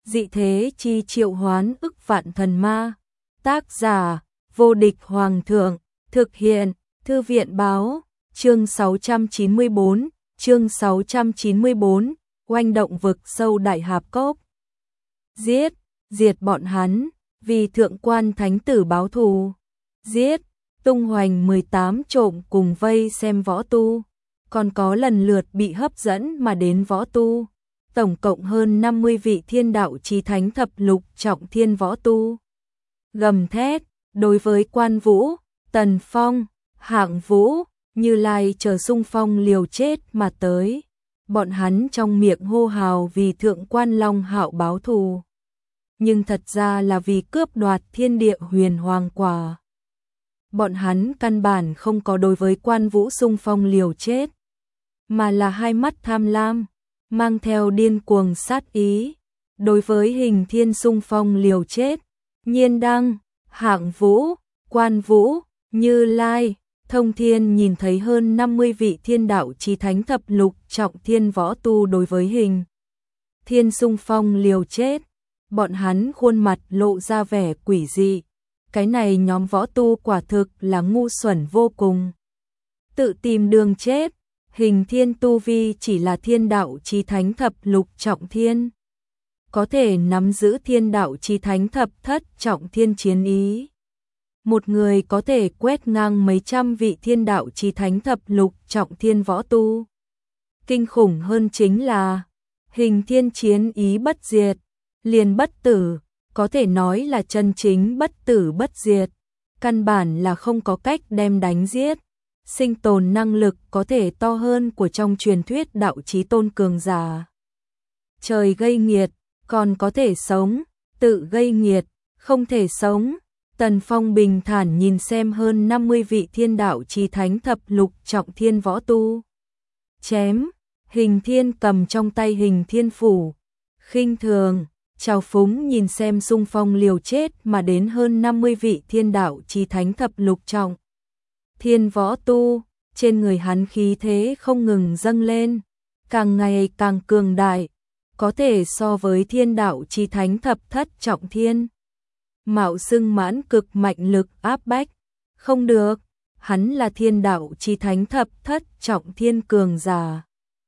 Dị thế chi triệu hoán ức vạn thần ma. Tác giả: Vô địch hoàng thượng. Thực hiện: Thư viện báo. Chương 694. Chương 694. Oanh động vực sâu đại hạp cốc. Diệt bọn hắn, vì thượng quan thánh tử báo thù. Giết. Tung hoành 18 trộm cùng vây xem võ tu, còn có lần lượt bị hấp dẫn mà đến võ tu. Tổng cộng hơn 50 vị thiên đạo chí thánh thập lục trọng thiên võ tu. Gầm thét, đối với Quan Vũ, Tần Phong, Hạng Vũ, Như Lai chờ xung phong liều chết mà tới. Bọn hắn trong miệng hô hào vì thượng quan Long Hạo báo thù, nhưng thật ra là vì cướp đoạt thiên địa huyền hoàng quả. Bọn hắn căn bản không có đối với Quan Vũ xung phong liều chết, mà là hai mắt tham lam, mang theo điên cuồng sát ý. Đối với Hình Thiên xung phong liều chết, Nhiên Đăng, Hạng Vũ, Quan Vũ, Như Lai, Thông Thiên nhìn thấy hơn 50 vị thiên đạo chí thánh thập lục trọng thiên võ tu đối với Hình Thiên xung phong liều chết, bọn hắn khuôn mặt lộ ra vẻ quỷ dị. Cái này nhóm võ tu quả thực là ngu xuẩn vô cùng, tự tìm đường chết. Hình Thiên tu vi chỉ là thiên đạo chí thánh thập lục trọng thiên, có thể nắm giữ thiên đạo chí thánh thập thất trọng thiên chiến ý. Một người có thể quét ngang mấy trăm vị thiên đạo chí thánh thập lục trọng thiên võ tu. Kinh khủng hơn chính là Hình Thiên chiến ý bất diệt, liền bất tử, có thể nói là chân chính bất tử bất diệt, căn bản là không có cách đem đánh giết. Sinh tồn năng lực có thể to hơn của trong truyền thuyết đạo chí tôn cường giả. Trời gây nghiệt, còn có thể sống, tự gây nghiệt, không thể sống. Tần Phong bình thản nhìn xem hơn 50 vị thiên đạo chí thánh thập lục trọng thiên võ tu. Chém, Hình Thiên cầm trong tay Hình Thiên phủ, khinh thường, trào phúng nhìn xem xung phong liều chết mà đến hơn 50 vị thiên đạo chí thánh thập lục trọng thiên võ tu. Trên người hắn khí thế không ngừng dâng lên, càng ngày càng cường đại, có thể so với thiên đạo chí thánh thập thất trọng thiên. Mạo xưng mãn cực mạnh lực áp bách, không được, hắn là thiên đạo chí thánh thập thất trọng thiên cường giả.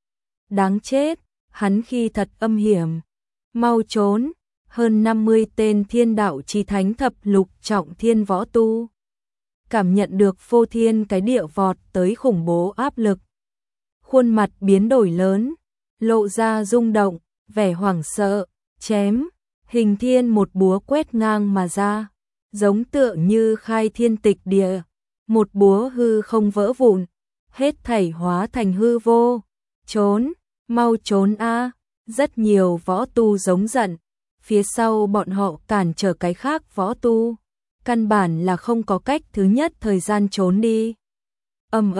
Đáng chết, hắn khi thật âm hiểm, mau trốn. Hơn 50 tên thiên đạo chí thánh thập lục trọng thiên võ tu cảm nhận được phô thiên cái địa vọt tới khủng bố áp lực, khuôn mặt biến đổi lớn, lộ ra rung động, vẻ hoảng sợ. Chém, Hình Thiên một búa quét ngang mà ra, giống tựa như khai thiên tịch địa, một búa hư không vỡ vụn, hết thảy hóa thành hư vô. Trốn, mau trốn a! Rất nhiều võ tu giống giận, phía sau bọn họ cản trở cái khác võ tu, căn bản là không có cách thứ nhất thời gian trốn đi. Ầm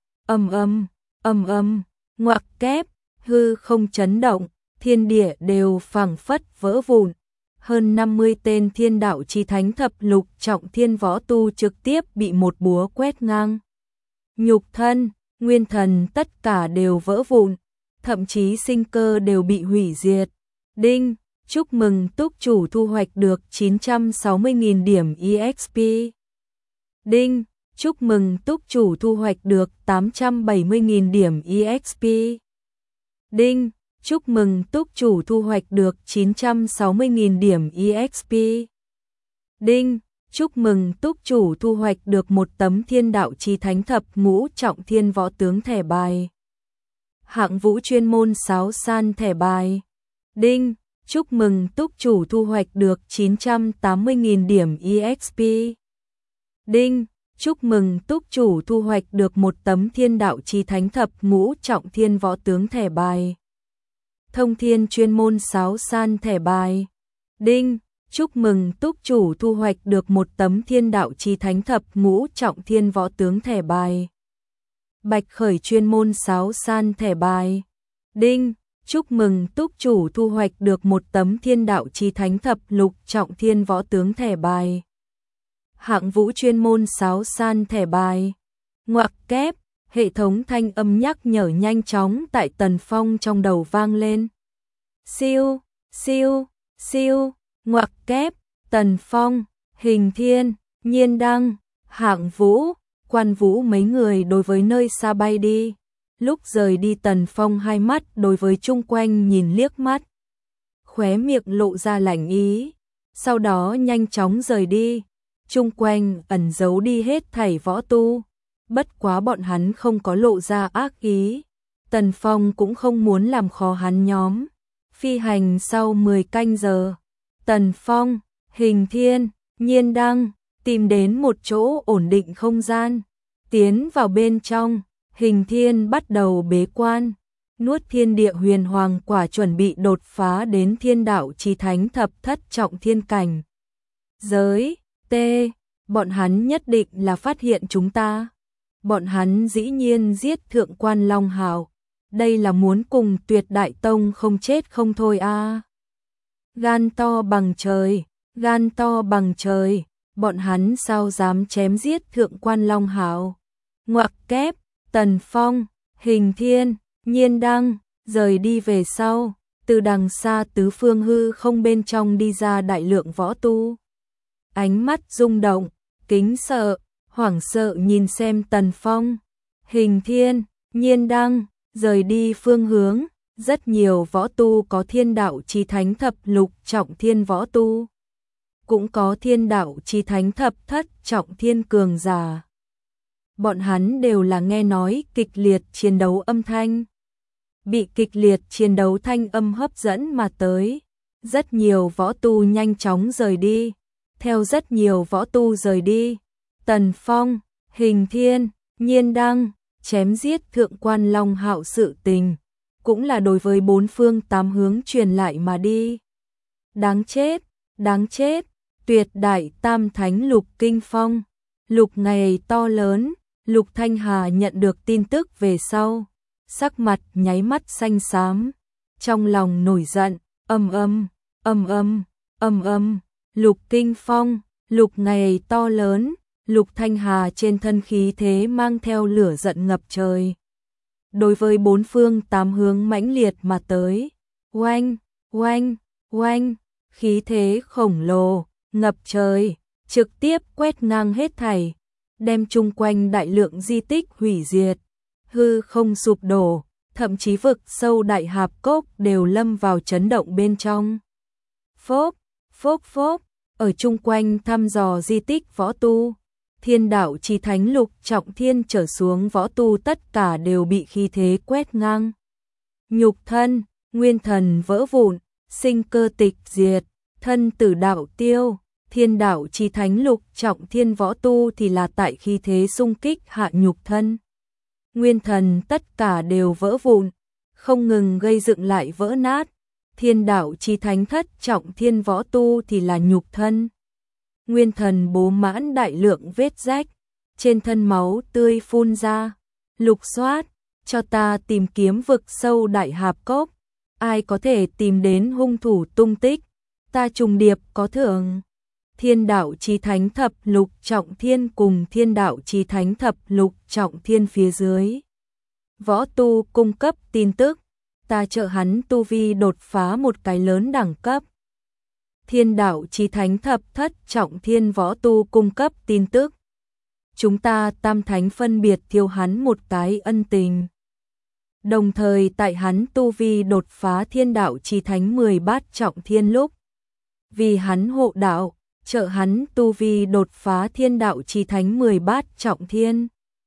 ầm, ngoặc kép, hư không chấn động, thiên địa đều phảng phất vỡ vụn. Hơn 50 tên thiên đạo chí thánh thập lục trọng thiên võ tu trực tiếp bị một búa quét ngang. Nhục thân, nguyên thần tất cả đều vỡ vụn, thậm chí sinh cơ đều bị hủy diệt. Đinh, chúc mừng túc chủ thu hoạch được 960.000 điểm EXP. Đinh, chúc mừng túc chủ thu hoạch được 870.000 điểm EXP. Đinh, chúc mừng túc chủ thu hoạch được 960.000 điểm EXP. Đinh, chúc mừng túc chủ thu hoạch được một tấm thiên đạo chí thánh thập ngũ trọng thiên võ tướng thẻ bài. Hạng Vũ chuyên môn sáo san thẻ bài. Đinh, chúc mừng túc chủ thu hoạch được 980.000 điểm EXP. Đinh, chúc mừng túc chủ thu hoạch được một tấm thiên đạo chí thánh thập ngũ trọng thiên võ tướng thẻ bài. Thông Thiên chuyên môn sáo san thẻ bài. Đinh, chúc mừng túc chủ thu hoạch được một tấm thiên đạo chí thánh thập ngũ trọng thiên võ tướng thẻ bài. Bạch Khởi chuyên môn sáo san thẻ bài. Đinh, chúc mừng túc chủ thu hoạch được một tấm thiên đạo chí thánh thập lục trọng thiên võ tướng thẻ bài. Hạng Vũ chuyên môn sáo san thẻ bài. Ngoặc kép, hệ thống thanh âm nhắc nhở nhanh chóng tại Tần Phong trong đầu vang lên. Siêu, siêu, Siêu, ngoặc kép, Tần Phong, Hình Thiên, Nhiên Đăng, Hạng Vũ, Quan Vũ mấy người đối với nơi xa bay đi. Lúc rời đi Tần Phong hai mắt đối với chung quanh nhìn liếc mắt. Khóe miệng lộ ra lạnh ý. Sau đó nhanh chóng rời đi. Chung quanh ẩn giấu đi hết thảy võ tu. Bất quá bọn hắn không có lộ ra ác ý. Tần Phong cũng không muốn làm khó hắn nhóm. Phi hành sau 10 canh giờ. Tần Phong, Hình Thiên, Nhiên Đăng tìm đến một chỗ ổn định không gian. Tiến vào bên trong, Hình Thiên bắt đầu bế quan. Nuốt thiên địa huyền hoàng quả chuẩn bị đột phá đến thiên đạo chí thánh thập thất trọng thiên cảnh. Giới, bọn hắn nhất định là phát hiện chúng ta. Bọn hắn dĩ nhiên giết thượng quan Long Hào. Đây là muốn cùng Tuyệt Đại Tông không chết không thôi a. Gan to bằng trời, gan to bằng trời, bọn hắn sao dám chém giết thượng quan Long Hào. Ngoặc kép, Tần Phong, Hình Thiên, Nhiên Đăng rời đi về sau, từ đằng xa tứ phương hư không bên trong đi ra đại lượng võ tu. Ánh mắt rung động, kính sợ, hoảng sợ nhìn xem Tần Phong, Hình Thiên, Nhiên Đăng rời đi phương hướng. Rất nhiều võ tu có thiên đạo chí thánh thập lục trọng thiên võ tu, cũng có thiên đạo chí thánh thập thất trọng thiên cường giả. Bọn hắn đều là nghe nói kịch liệt chiến đấu âm thanh, bị kịch liệt chiến đấu thanh âm hấp dẫn mà tới. Rất nhiều võ tu nhanh chóng rời đi. Theo rất nhiều võ tu rời đi, Tần Phong, Hình Thiên, Nhiên Đăng chém giết thượng quan Long Hạo sự tình, cũng là đối với bốn phương tám hướng truyền lại mà đi. Đáng chết, đáng chết, Tuyệt Đại Tam Thánh Lục Kinh Phong. Lục ngày to lớn, Lục Thanh Hà nhận được tin tức về sau, sắc mặt nháy mắt xanh xám, trong lòng nổi giận, Lục Kinh Phong, Lục ngày to lớn, Lục Thanh Hà trên thân khí thế mang theo lửa giận ngập trời. Đối với bốn phương tám hướng mãnh liệt mà tới, oanh, oanh, oanh, khí thế khổng lồ, ngập trời, trực tiếp quét ngang hết thảy, đem chung quanh đại lượng di tích hủy diệt, hư không sụp đổ, thậm chí vực sâu đại hạp cốc đều lâm vào chấn động bên trong. Phốp, phốp phốp, ở chung quanh thăm dò di tích võ tu, thiên đạo chí thánh lục trọng thiên trở xuống võ tu tất cả đều bị khí thế quét ngang. Nhục thân, nguyên thần vỡ vụn, sinh cơ tịch diệt, thân tử đạo tiêu. Thiên đạo chí thánh lục trọng thiên võ tu thì là tại khí thế xung kích hạ nhục thân. Nguyên thần tất cả đều vỡ vụn, không ngừng gây dựng lại vỡ nát. Thiên đạo chí thánh thất trọng thiên võ tu thì là nhục thân. Nguyên thần bố mãn đại lượng vết rách, trên thân máu tươi phun ra. Lục soát, cho ta tìm kiếm vực sâu đại hạp cốc. Ai có thể tìm đến hung thủ tung tích, ta trùng điệp có thưởng. Thiên đạo chí thánh thập lục trọng thiên cùng thiên đạo chí thánh thập lục trọng thiên phía dưới. Võ tu cung cấp tin tức, ta trợ hắn tu vi đột phá một cái lớn đẳng cấp. Thiên đạo chí thánh thập thất trọng thiên võ tu cung cấp tin tức. Chúng ta tam thánh phân biệt thiêu hắn một cái ân tình. Đồng thời tại hắn tu vi đột phá thiên đạo chí thánh 10 bát trọng thiên lúc, vì hắn hộ đạo, trợ hắn tu vi đột phá thiên đạo chí thánh 10 bát trọng thiên.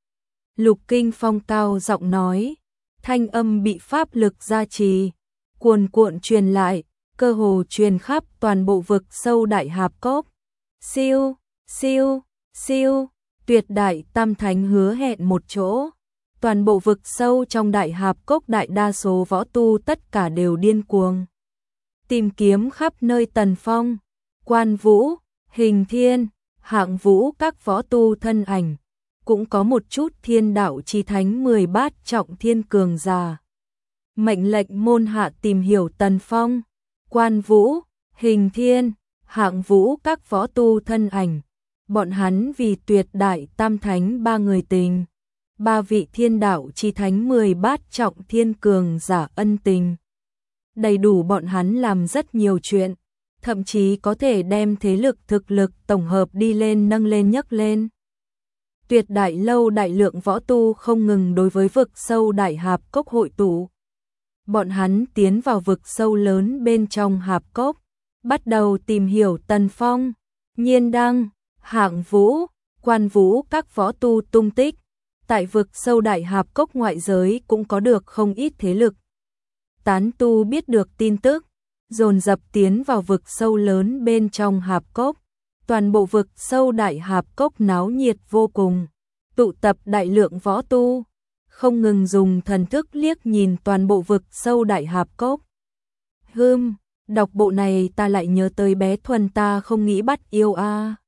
Lục Kinh Phong cao giọng nói, thanh âm bị pháp lực gia trì, cuồn cuộn truyền lại, cơ hồ truyền khắp toàn bộ vực sâu đại hạp cốc. Siêu, siêu, siêu, Tuyệt Đại Tam Thánh hứa hẹn một chỗ. Toàn bộ vực sâu trong đại hạp cốc đại đa số võ tu tất cả đều điên cuồng. Tìm kiếm khắp nơi Tần Phong, Quan Vũ, Hình Thiên, Hạng Vũ các võ tu thân ảnh. Cũng có một chút thiên đạo chí thánh 10 bát trọng thiên cường giả. Mệnh lệnh môn hạ tìm hiểu Tần Phong, Quan Vũ, Hình Thiên, Hạng Vũ các võ tu thân ảnh. Bọn hắn vì Tuyệt Đại Tam Thánh ba người tình, ba vị thiên đạo chí thánh 10 bát trọng thiên cường giả ân tình. Đầy đủ bọn hắn làm rất nhiều chuyện. thậm chí có thể đem thế lực thực lực tổng hợp đi lên nâng lên nhấc lên. Tuyệt đại lâu đại lượng võ tu không ngừng đối với vực sâu đại hạp cốc hội tụ. Bọn hắn tiến vào vực sâu lớn bên trong hạp cốc, bắt đầu tìm hiểu Tần Phong, Nhiên Đăng, Hạng Vũ, Quan Vũ các võ tu tung tích. Tại vực sâu đại hạp cốc ngoại giới cũng có được không ít thế lực. Tán tu biết được tin tức, dồn dập tiến vào vực sâu lớn bên trong hạp cốc. Toàn bộ vực sâu đại hạp cốc náo nhiệt vô cùng, tụ tập đại lượng võ tu, không ngừng dùng thần thức liếc nhìn toàn bộ vực sâu đại hạp cốc. Đọc bộ này ta lại nhớ tới bé Thuần ta không nghĩ bắt yêu a.